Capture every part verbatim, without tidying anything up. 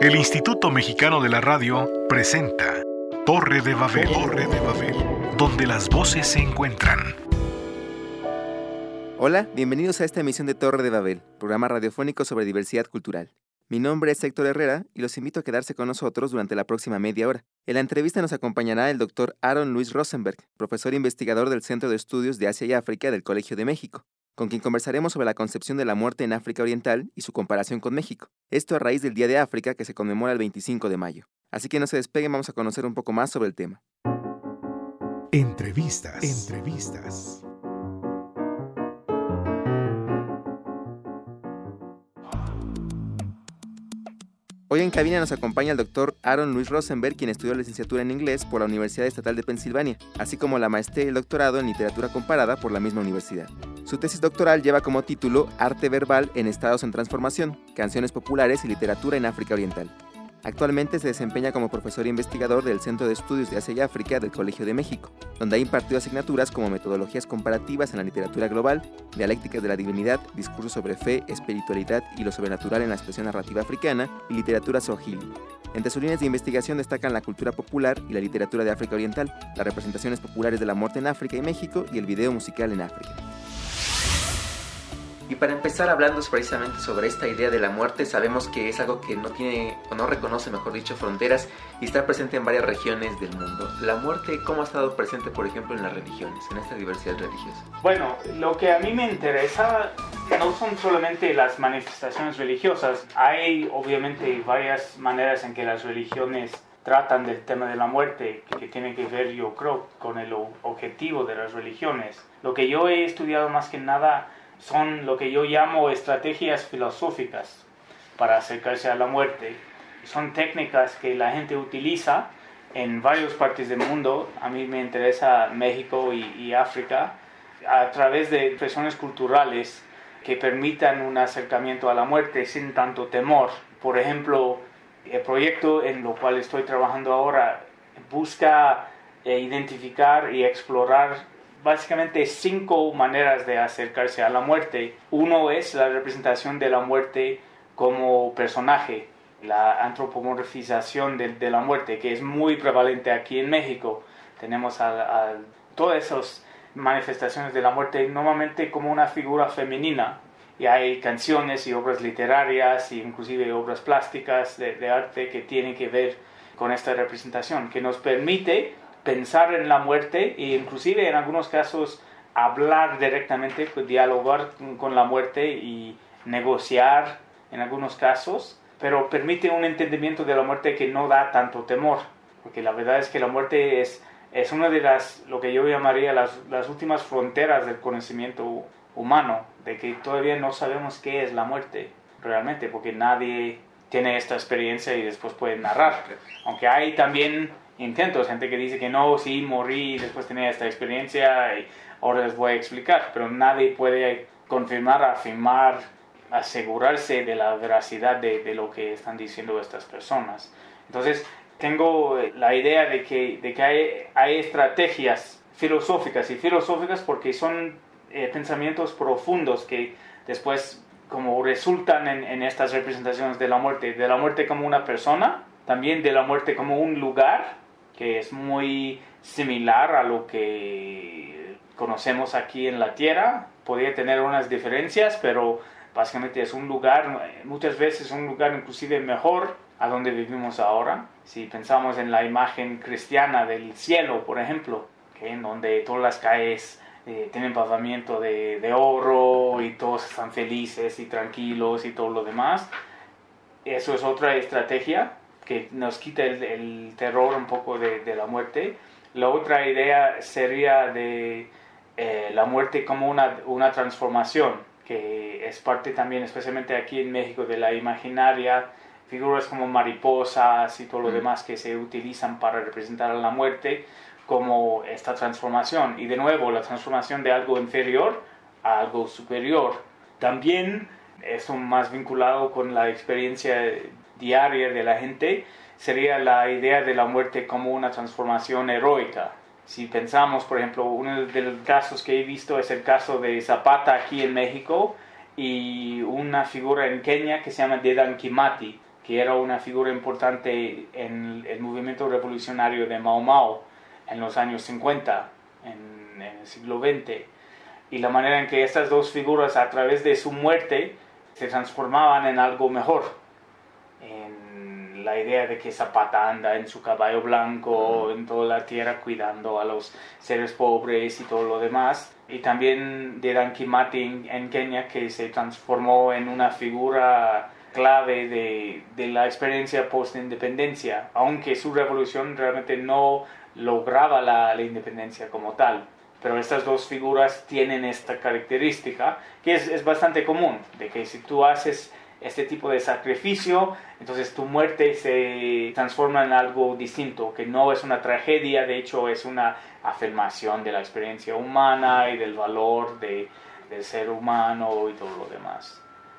El Instituto Mexicano de la Radio presenta Torre de Babel, Torre de Babel, donde las voces se encuentran. Hola, bienvenidos a esta emisión de Torre de Babel, programa radiofónico sobre diversidad cultural. Mi nombre es Héctor Herrera y los invito a quedarse con nosotros durante la próxima media hora. En la entrevista nos acompañará el doctor Aaron Luis Rosenberg, profesor investigador del Centro de Estudios de Asia y África del Colegio de México, con quien conversaremos sobre la concepción de la muerte en África Oriental y su comparación con México. Esto a raíz del Día de África que se conmemora el veinticinco de mayo. Así que no se despeguen, vamos a conocer un poco más sobre el tema. Entrevistas. Entrevistas. Hoy en cabina nos acompaña el doctor Aaron Luis Rosenberg, quien estudió la licenciatura en inglés por la Universidad Estatal de Pensilvania, así como la maestría y el doctorado en literatura comparada por la misma universidad. Su tesis doctoral lleva como título Arte verbal en estados en transformación, canciones populares y literatura en África Oriental. Actualmente se desempeña como profesor investigador del Centro de Estudios de Asia y África del Colegio de México, donde ha impartido asignaturas como metodologías comparativas en la literatura global, dialécticas de la divinidad, discursos sobre fe, espiritualidad y lo sobrenatural en la expresión narrativa africana y literatura swahili. Entre sus líneas de investigación destacan la cultura popular y la literatura de África Oriental, las representaciones populares de la muerte en África y México y el video musical en África. Y para empezar hablando precisamente sobre esta idea de la muerte, sabemos que es algo que no tiene, o no reconoce, mejor dicho, fronteras y está presente en varias regiones del mundo. La muerte, ¿cómo ha estado presente, por ejemplo, en las religiones, en esta diversidad religiosa? Bueno, lo que a mí me interesa no son solamente las manifestaciones religiosas. Hay, obviamente, varias maneras en que las religiones tratan del tema de la muerte, que tiene que ver, yo creo, con el objetivo de las religiones. Lo que yo he estudiado más que nada son lo que yo llamo estrategias filosóficas para acercarse a la muerte. Son técnicas que la gente utiliza en varias partes del mundo. A mí me interesa México y, y África, a través de expresiones culturales que permitan un acercamiento a la muerte sin tanto temor. Por ejemplo, el proyecto en lo cual estoy trabajando ahora busca eh, identificar y explorar básicamente cinco maneras de acercarse a la muerte. Uno es la representación de la muerte como personaje, la antropomorfización de, de la muerte, que es muy prevalente aquí en México. Tenemos a, a todas esas manifestaciones de la muerte normalmente como una figura femenina, y hay canciones y obras literarias e inclusive obras plásticas de, de arte que tienen que ver con esta representación, que nos permite pensar en la muerte e inclusive en algunos casos hablar directamente, pues, dialogar con la muerte y negociar en algunos casos, pero permite un entendimiento de la muerte que no da tanto temor, porque la verdad es que la muerte es, es una de las, lo que yo llamaría las, las últimas fronteras del conocimiento humano, de que todavía no sabemos qué es la muerte realmente, porque nadie tiene esta experiencia y después puede narrar, aunque hay también intentos, gente que dice que no, sí, morí y después tenía esta experiencia y ahora les voy a explicar, pero nadie puede confirmar, afirmar, asegurarse de la veracidad de, de lo que están diciendo estas personas. Entonces, tengo la idea de que, de que hay, hay estrategias filosóficas, y filosóficas porque son eh, pensamientos profundos que después como resultan en, en estas representaciones de la muerte, de la muerte como una persona, también de la muerte como un lugar, que es muy similar a lo que conocemos aquí en la Tierra. Podría tener unas diferencias, pero básicamente es un lugar, muchas veces un lugar inclusive mejor a donde vivimos ahora. Si pensamos en la imagen cristiana del cielo, por ejemplo, que en donde todas las calles eh, tienen pavimento de, de oro y todos están felices y tranquilos y todo lo demás. Eso es otra estrategia que nos quita el, el terror un poco de, de la muerte. La otra idea sería de eh, la muerte como una, una transformación, que es parte también, especialmente aquí en México, de la imaginaria, figuras como mariposas y todo lo demás que se utilizan para representar a la muerte como esta transformación. Y de nuevo, la transformación de algo inferior a algo superior. También, esto más vinculado con la experiencia diaria de la gente, sería la idea de la muerte como una transformación heroica. Si pensamos, por ejemplo, uno de los casos que he visto es el caso de Zapata aquí en México y una figura en Kenia que se llama Dedan Kimathi. que era una figura importante en el movimiento revolucionario de Mau Mau en los años cincuenta, en, en el siglo veinte. Y la manera en que estas dos figuras, a través de su muerte, se transformaban en algo mejor. En la idea de que Zapata anda en su caballo blanco, en toda la tierra, cuidando a los seres pobres y todo lo demás. Y también de Dedan Kimathi en Kenia, que se transformó en una figura clave de, de la experiencia post-independencia, aunque su revolución realmente no lograba la, la independencia como tal. Pero estas dos figuras tienen esta característica que es, es bastante común, de que si tú haces este tipo de sacrificio, entonces tu muerte se transforma en algo distinto, que no es una tragedia, de hecho es una afirmación de la experiencia humana y del valor de, del ser humano y todo lo demás.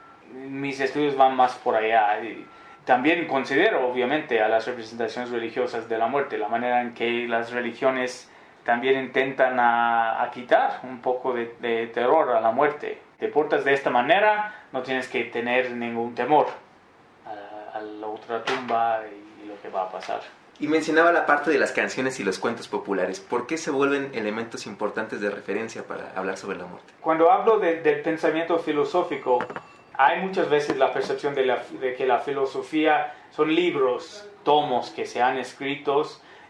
Mis estudios van más por allá. También considero, obviamente, a las representaciones religiosas de la muerte, la manera en que las religiones también intentan a, a quitar un poco de, de terror a la muerte. Te portas de esta manera, no tienes que tener ningún temor a, a la otra tumba y, y lo que va a pasar. Y mencionaba la parte de las canciones y los cuentos populares. ¿Por qué se vuelven elementos importantes de referencia para hablar sobre la muerte? Cuando hablo de, del pensamiento filosófico, hay muchas veces la percepción de, la, de que la filosofía son libros, tomos que se han escrito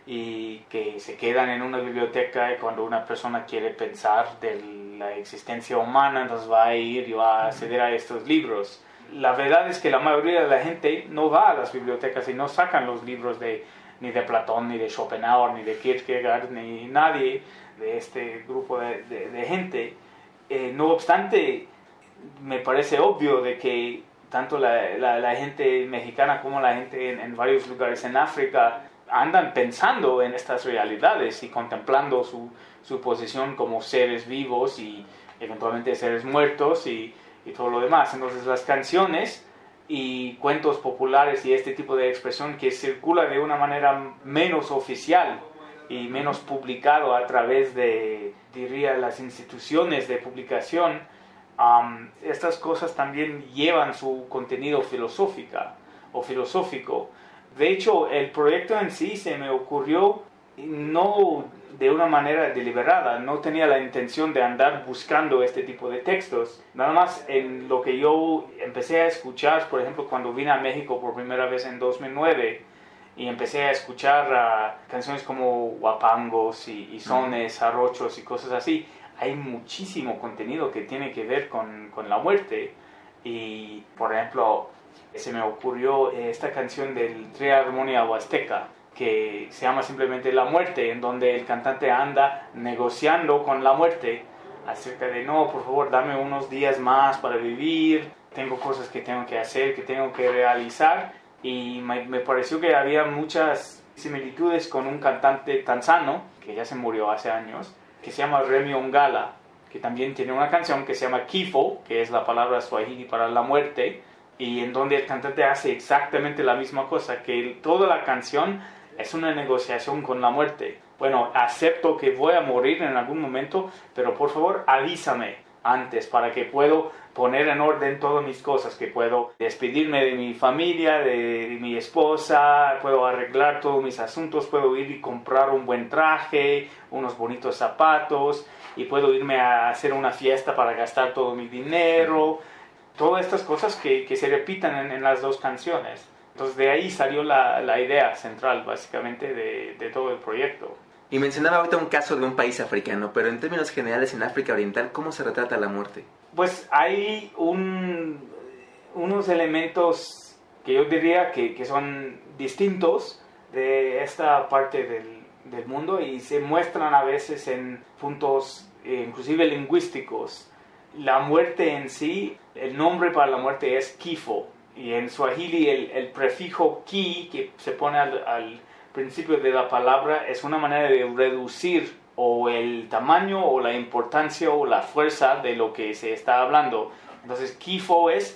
y que se quedan en una biblioteca, y cuando una persona quiere pensar de la existencia humana, entonces va a ir y va a acceder a estos libros. La verdad es que la mayoría de la gente no va a las bibliotecas y no sacan los libros de, ni de Platón, ni de Schopenhauer, ni de Kierkegaard, ni nadie de este grupo de, de, de gente. Eh, no obstante, me parece obvio de que tanto la, la, la gente mexicana como la gente en, en varios lugares en África andan pensando en estas realidades y contemplando su, su posición como seres vivos y eventualmente seres muertos y, y todo lo demás. Entonces las canciones y cuentos populares y este tipo de expresión que circula de una manera menos oficial y menos publicado a través de, diría, las instituciones de publicación, Um, estas cosas también llevan su contenido filosófica o filosófico. De hecho, el proyecto en sí se me ocurrió no de una manera deliberada, no tenía la intención de andar buscando este tipo de textos. Nada más en lo que yo empecé a escuchar, por ejemplo, cuando vine a México por primera vez en dos mil nueve y empecé a escuchar uh, canciones como huapangos y, y sones, jarochos y cosas así. Hay muchísimo contenido que tiene que ver con, con la muerte. Y, por ejemplo, se me ocurrió esta canción del Trío Armonía Huasteca, que se llama simplemente La Muerte, en donde el cantante anda negociando con la muerte acerca de, no, por favor, dame unos días más para vivir, tengo cosas que tengo que hacer, que tengo que realizar. Y me, me pareció que había muchas similitudes con un cantante tanzano, que ya se murió hace años, que se llama Remi Ongala, que también tiene una canción que se llama Kifo, que es la palabra swahili para la muerte, y en donde el cantante hace exactamente la misma cosa, que toda la canción es una negociación con la muerte. Bueno, acepto que voy a morir en algún momento, pero por favor avísame antes para que puedo poner en orden todas mis cosas, que puedo despedirme de mi familia, de, de mi esposa, puedo arreglar todos mis asuntos, puedo ir y comprar un buen traje, unos bonitos zapatos, y puedo irme a hacer una fiesta para gastar todo mi dinero, todas estas cosas que, que se repitan en, en las dos canciones. Entonces de ahí salió la, la idea central básicamente de, de todo el proyecto. Y mencionaba ahorita un caso de un país africano, pero en términos generales en África Oriental, ¿cómo se retrata la muerte? Pues hay un, unos elementos que yo diría que, que son distintos de esta parte del, del mundo y se muestran a veces en puntos eh, inclusive lingüísticos. La muerte en sí, el nombre para la muerte es Kifo, y en Swahili el, el prefijo ki que se pone al, al principio de la palabra es una manera de reducir o el tamaño o la importancia o la fuerza de lo que se está hablando. Entonces Kifo es,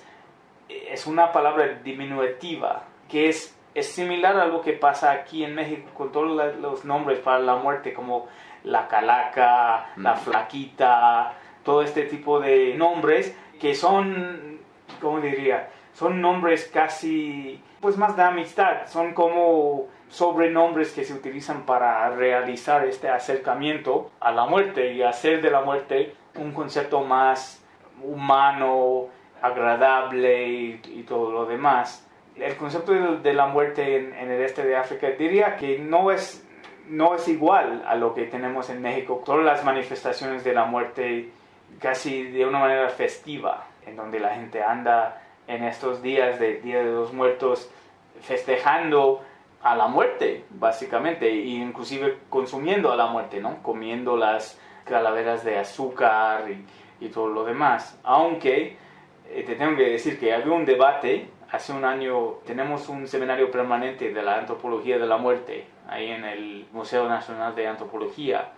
es una palabra diminutiva que es, es similar a lo que pasa aquí en México con todos los nombres para la muerte, como la calaca, mm. la flaquita, todo este tipo de nombres que son, ¿cómo diría? son nombres casi, pues más de amistad, son como sobrenombres que se utilizan para realizar este acercamiento a la muerte y hacer de la muerte un concepto más humano, agradable y, y todo lo demás. El concepto de, de la muerte en, en el este de África diría que no es, no es igual a lo que tenemos en México. Todas las manifestaciones de la muerte casi de una manera festiva, en donde la gente anda en estos días de Día de los Muertos festejando a la muerte, básicamente, e inclusive consumiendo a la muerte, ¿no? Comiendo las calaveras de azúcar y, y todo lo demás. Aunque eh, te tengo que decir que había un debate. Hace un año tenemos un seminario permanente de la antropología de la muerte ahí en el Museo Nacional de Antropología,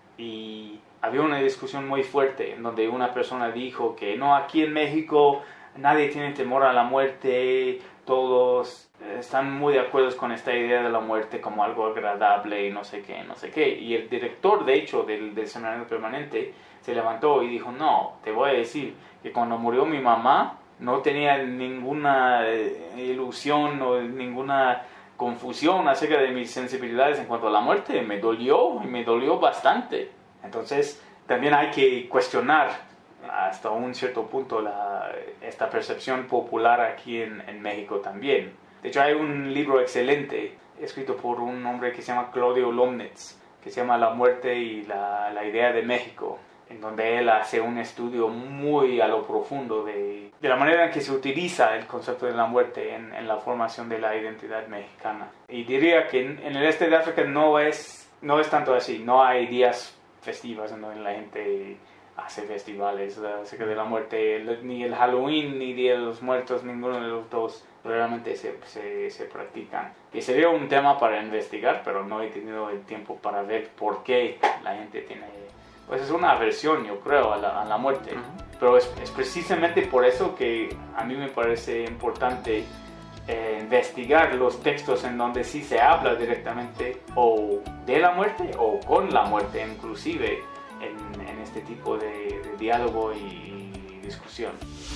y había una discusión muy fuerte en donde una persona dijo que no, aquí en México nadie tiene temor a la muerte, todos están muy de acuerdo con esta idea de la muerte como algo agradable y no sé qué, no sé qué. Y el director, de hecho, del, del seminario permanente se levantó y dijo, no, te voy a decir que cuando murió mi mamá no tenía ninguna ilusión o ninguna confusión acerca de mis sensibilidades en cuanto a la muerte. Me dolió y me dolió bastante. Entonces también hay que cuestionar hasta un cierto punto la, esta percepción popular aquí en, en México también. De hecho hay un libro excelente escrito por un hombre que se llama Claudio Lomnitz, que se llama La muerte y la, la idea de México, en donde él hace un estudio muy a lo profundo de, de la manera en que se utiliza el concepto de la muerte en, en la formación de la identidad mexicana. Y diría que en, en el este de África no es, no es tanto así, no hay días festivos en donde la gente hace festivales acerca de la muerte, ni el Halloween ni Día de los Muertos, ninguno de los dos realmente se, se, se practican. Que sería un tema para investigar, pero no he tenido el tiempo para ver por qué la gente tiene... Pues es una aversión, yo creo, a la, a la muerte. Uh-huh. Pero es, es precisamente por eso que a mí me parece importante eh, investigar los textos en donde sí se habla directamente o de la muerte o con la muerte, inclusive en, en este tipo de, de diálogo y, y discusión.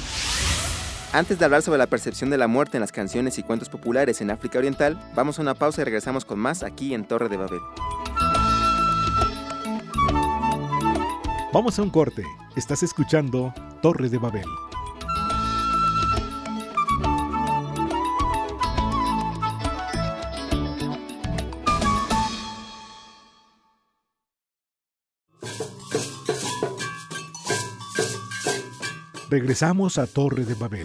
Antes de hablar sobre la percepción de la muerte en las canciones y cuentos populares en África Oriental, vamos a una pausa y regresamos con más aquí en Torre de Babel. Vamos a un corte. Estás escuchando Torre de Babel. Regresamos a Torre de Babel.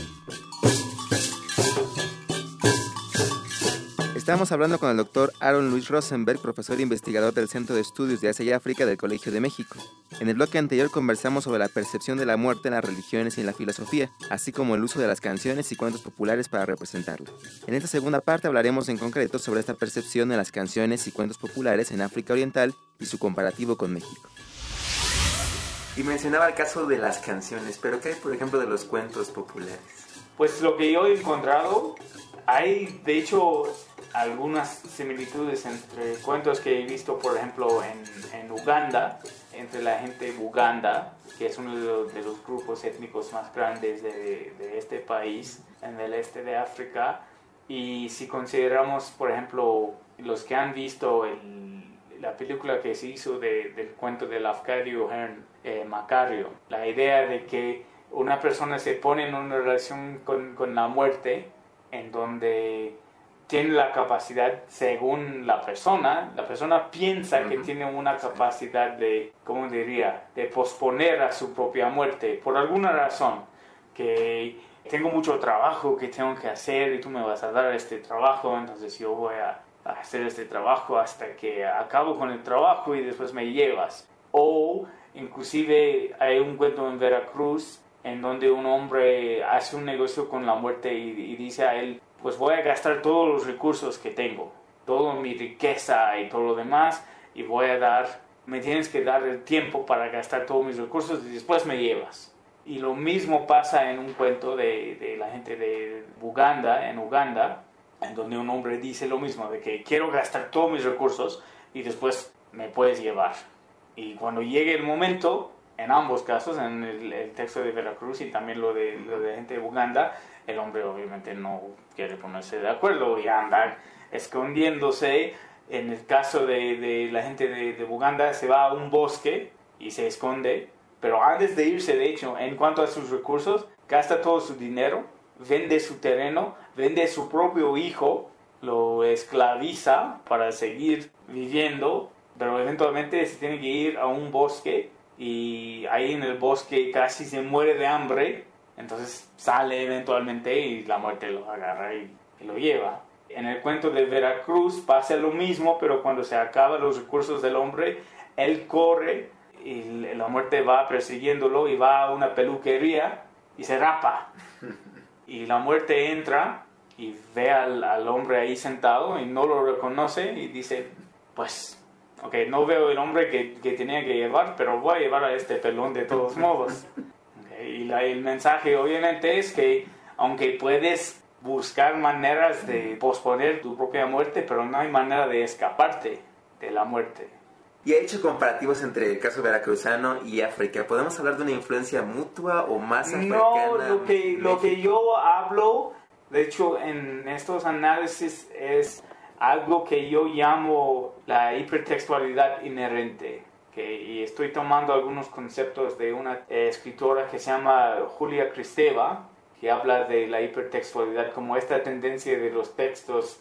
Estamos hablando con el doctor Aaron Luis Rosenberg, profesor e investigador del Centro de Estudios de Asia y África del Colegio de México. En el bloque anterior conversamos sobre la percepción de la muerte en las religiones y en la filosofía, así como el uso de las canciones y cuentos populares para representarla. En esta segunda parte hablaremos en concreto sobre esta percepción de las canciones y cuentos populares en África Oriental y su comparativo con México. Y mencionaba el caso de las canciones, pero ¿qué hay, por ejemplo, de los cuentos populares? Pues lo que yo he encontrado, hay de hecho algunas similitudes entre cuentos que he visto, por ejemplo, en, en Uganda, entre la gente Buganda, que es uno de los, de los grupos étnicos más grandes de, de este país, en el este de África. Y si consideramos, por ejemplo, los que han visto el, la película que se hizo de, del cuento de Lafcadio Hearn, eh, Macario, la idea de que una persona se pone en una relación con, con la muerte, en donde tiene la capacidad, según la persona, la persona piensa uh-huh. que tiene una capacidad de, ¿cómo diría?, de posponer a su propia muerte, por alguna razón, que tengo mucho trabajo que tengo que hacer y tú me vas a dar este trabajo, entonces yo voy a hacer este trabajo hasta que acabo con el trabajo y después me llevas. O inclusive hay un cuento en Veracruz en donde un hombre hace un negocio con la muerte y, y dice a él, pues voy a gastar todos los recursos que tengo, toda mi riqueza y todo lo demás, y voy a dar, me tienes que dar el tiempo para gastar todos mis recursos y después me llevas. Y lo mismo pasa en un cuento de, de la gente de Buganda, en Uganda, en donde un hombre dice lo mismo, de que quiero gastar todos mis recursos y después me puedes llevar. Y cuando llegue el momento, en ambos casos, en el, el texto de Veracruz y también lo de, lo de la gente de Buganda, El hombre obviamente no quiere ponerse de acuerdo y anda escondiéndose. En el caso de, de la gente de, de Buganda, se va a un bosque y se esconde. Pero antes de irse, de hecho, en cuanto a sus recursos, gasta todo su dinero, vende su terreno, vende su propio hijo, lo esclaviza para seguir viviendo, pero eventualmente se tiene que ir a un bosque y ahí en el bosque casi se muere de hambre, entonces sale eventualmente y la muerte lo agarra y, y lo lleva. En el cuento de Veracruz pasa lo mismo, pero cuando se acaban los recursos del hombre, él corre y la muerte va persiguiéndolo y va a una peluquería y se rapa. Y la muerte entra y ve al, al hombre ahí sentado y no lo reconoce y dice, pues, ok, no veo el hombre que, que tenía que llevar, pero voy a llevar a este pelón de todos modos. Okay, y la, el mensaje obviamente es que aunque puedes buscar maneras de posponer tu propia muerte, pero no hay manera de escaparte de la muerte. Y ha hecho comparativos entre el caso veracruzano y África. ¿Podemos hablar de una influencia mutua o más africana? No, lo que, lo que yo hablo, de hecho, en estos análisis es algo que yo llamo la hipertextualidad inherente. Okay, y estoy tomando algunos conceptos de una eh, escritora que se llama Julia Kristeva, que habla de la hipertextualidad como esta tendencia de los textos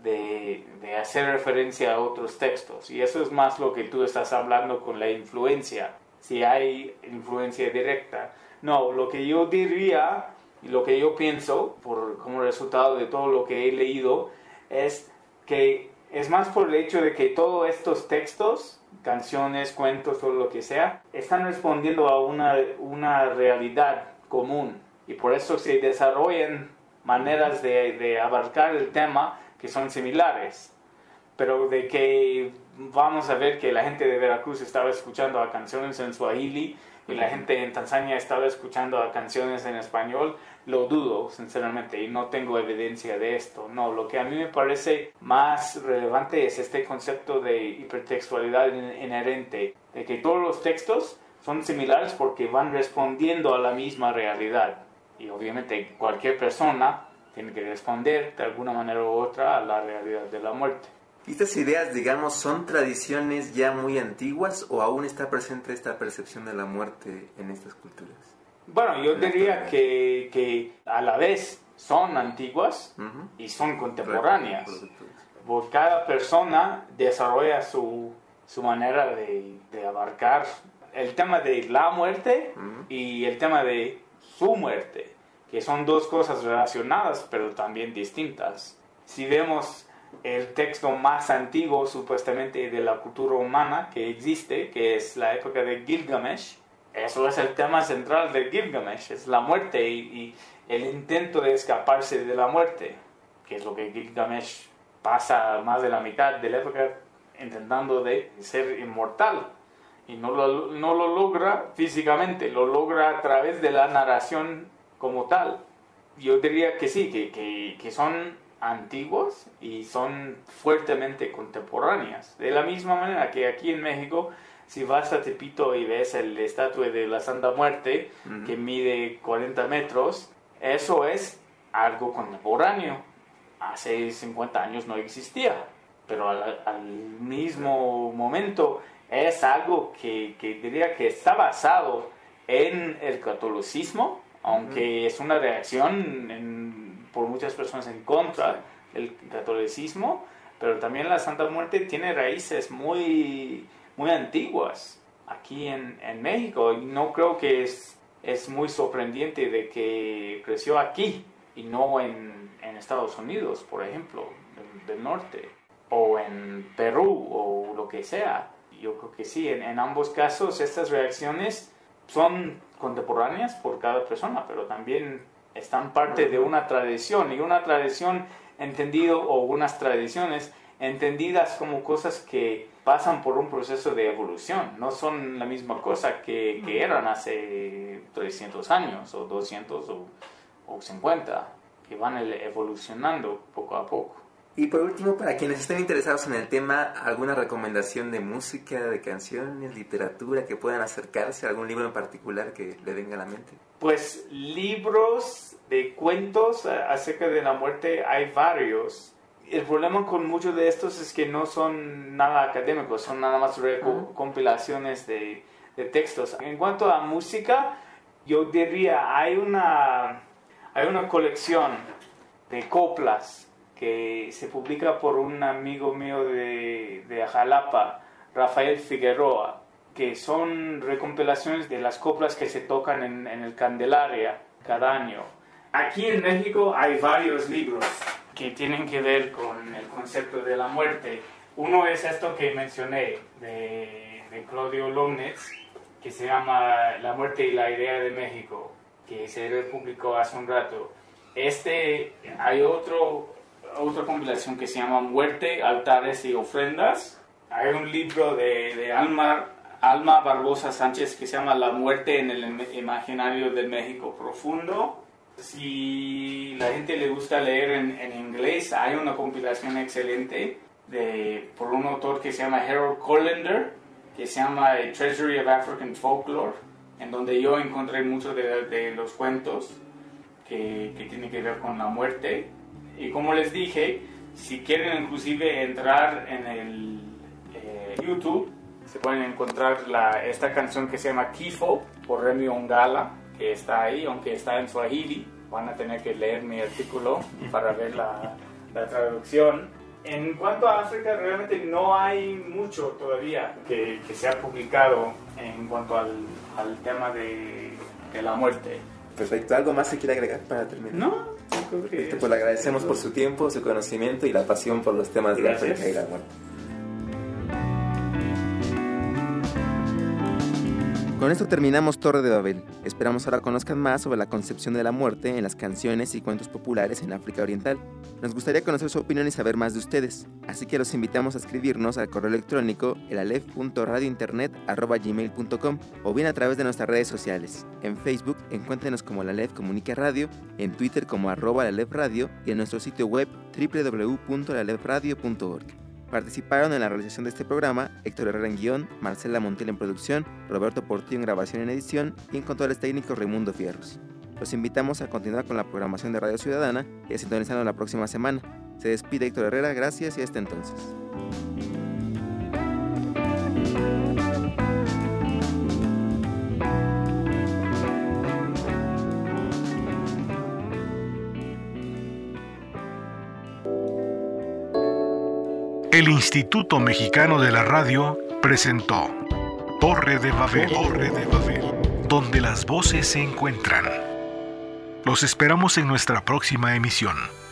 De, de hacer referencia a otros textos, y eso es más lo que tú estás hablando con la influencia, si hay influencia directa. No, lo que yo diría y lo que yo pienso por, como resultado de todo lo que he leído es que es más por el hecho de que todos estos textos, canciones, cuentos, todo lo que sea, están respondiendo a una, una realidad común, y por eso se desarrollan maneras de, de abarcar el tema que son similares, pero de que vamos a ver que la gente de Veracruz estaba escuchando a canciones en Swahili y la gente en Tanzania estaba escuchando a canciones en español, lo dudo sinceramente y no tengo evidencia de esto. No, lo que a mí me parece más relevante es este concepto de hipertextualidad inherente, de que todos los textos son similares porque van respondiendo a la misma realidad, y obviamente cualquier persona tiene que responder de alguna manera u otra a la realidad de la muerte. ¿Estas ideas, digamos, son tradiciones ya muy antiguas o aún está presente esta percepción de la muerte en estas culturas? Bueno, yo diría que, que a la vez son antiguas uh-huh. y son contemporáneas. Porque cada persona desarrolla su, su manera de, de abarcar el tema de la muerte uh-huh. y el tema de su muerte, que son dos cosas relacionadas pero también distintas. Si vemos el texto más antiguo supuestamente de la cultura humana que existe, que es la época de Gilgamesh, eso es el tema central de Gilgamesh, es la muerte y, y el intento de escaparse de la muerte, que es lo que Gilgamesh pasa más de la mitad de la época intentando de ser inmortal, y no lo, no lo logra físicamente, lo logra a través de la narración como tal. Yo diría que sí, que, que, que son antiguos y son fuertemente contemporáneas. De la misma manera que aquí en México, si vas a Tepito y ves el estatua de la Santa Muerte, uh-huh. que mide cuarenta metros, eso es algo contemporáneo. Hace cincuenta años no existía, pero al, al mismo momento es algo que, que diría que está basado en el catolicismo, aunque uh-huh. es una reacción en, por muchas personas en contra del catolicismo, pero también la Santa Muerte tiene raíces muy, muy antiguas aquí en, en México, y no creo que es, es muy sorprendente de que creció aquí y no en, en Estados Unidos, por ejemplo, del, del norte, o en Perú, o lo que sea. Yo creo que sí, en, en ambos casos estas reacciones son contemporáneas por cada persona, pero también están parte de una tradición, y una tradición entendido, o unas tradiciones entendidas como cosas que pasan por un proceso de evolución, no son la misma cosa que, que eran hace trescientos años, o doscientos, o, o cincuenta, que van evolucionando poco a poco. Y por último, para quienes estén interesados en el tema, ¿alguna recomendación de música, de canciones, literatura, que puedan acercarse a algún libro en particular que le venga a la mente? Pues libros de cuentos acerca de la muerte hay varios. El problema con muchos de estos es que no son nada académicos, son nada más compilaciones de, de textos. En cuanto a música, yo diría, hay una, hay una colección de coplas que se publica por un amigo mío de, de Jalapa, Rafael Figueroa, que son recompilaciones de las coplas que se tocan en, en el Candelaria cada año. Aquí en México hay varios libros que tienen que ver con el concepto de la muerte. Uno es esto que mencioné, de, de Claudio Lomnitz, que se llama La muerte y la idea de México, que se publicó hace un rato. Este, hay otro, otra compilación que se llama Muerte, altares y ofrendas. Hay un libro de, de Alma, Alma Barbosa Sánchez que se llama La muerte en el imaginario del México profundo. Si la gente le gusta leer en, en inglés, hay una compilación excelente de, por un autor que se llama Harold Colander, que se llama A Treasury of African Folklore, en donde yo encontré muchos de, de los cuentos que, que tienen que ver con la muerte. Y como les dije, si quieren inclusive entrar en el eh, YouTube, se pueden encontrar la, esta canción que se llama Kifo, por Remy Ongala, que está ahí, aunque está en Swahili. Van a tener que leer mi artículo para ver la, la traducción. En cuanto a África, realmente no hay mucho todavía que, que se ha publicado en cuanto al, al tema de, de la muerte. Perfecto. ¿Algo más se quiere agregar para terminar? No, yo creo que este, pues le agradecemos por su tiempo, su conocimiento y la pasión por los temas Gracias. de África y la muerte. Con esto terminamos Torre de Babel. Esperamos ahora conozcan más sobre la concepción de la muerte en las canciones y cuentos populares en África Oriental. Nos gustaría conocer su opinión y saber más de ustedes, así que los invitamos a escribirnos al correo electrónico elalef punto radiointernet arroba gmail punto com o bien a través de nuestras redes sociales. En Facebook, encuéntrenos como La Alef Comunica Radio, en Twitter como arroba La Alef Radio y en nuestro sitio web doble u doble u doble u punto la alef radio punto org. Participaron en la realización de este programa Héctor Herrera en guión, Marcela Montiel en producción, Roberto Portillo en grabación y en edición y en controles técnicos Raimundo Fierros. Los invitamos a continuar con la programación de Radio Ciudadana y a sintonizarnos la próxima semana. Se despide Héctor Herrera, gracias y hasta entonces. El Instituto Mexicano de la Radio presentó Torre de Babel, Torre de Babel, donde las voces se encuentran. Los esperamos en nuestra próxima emisión.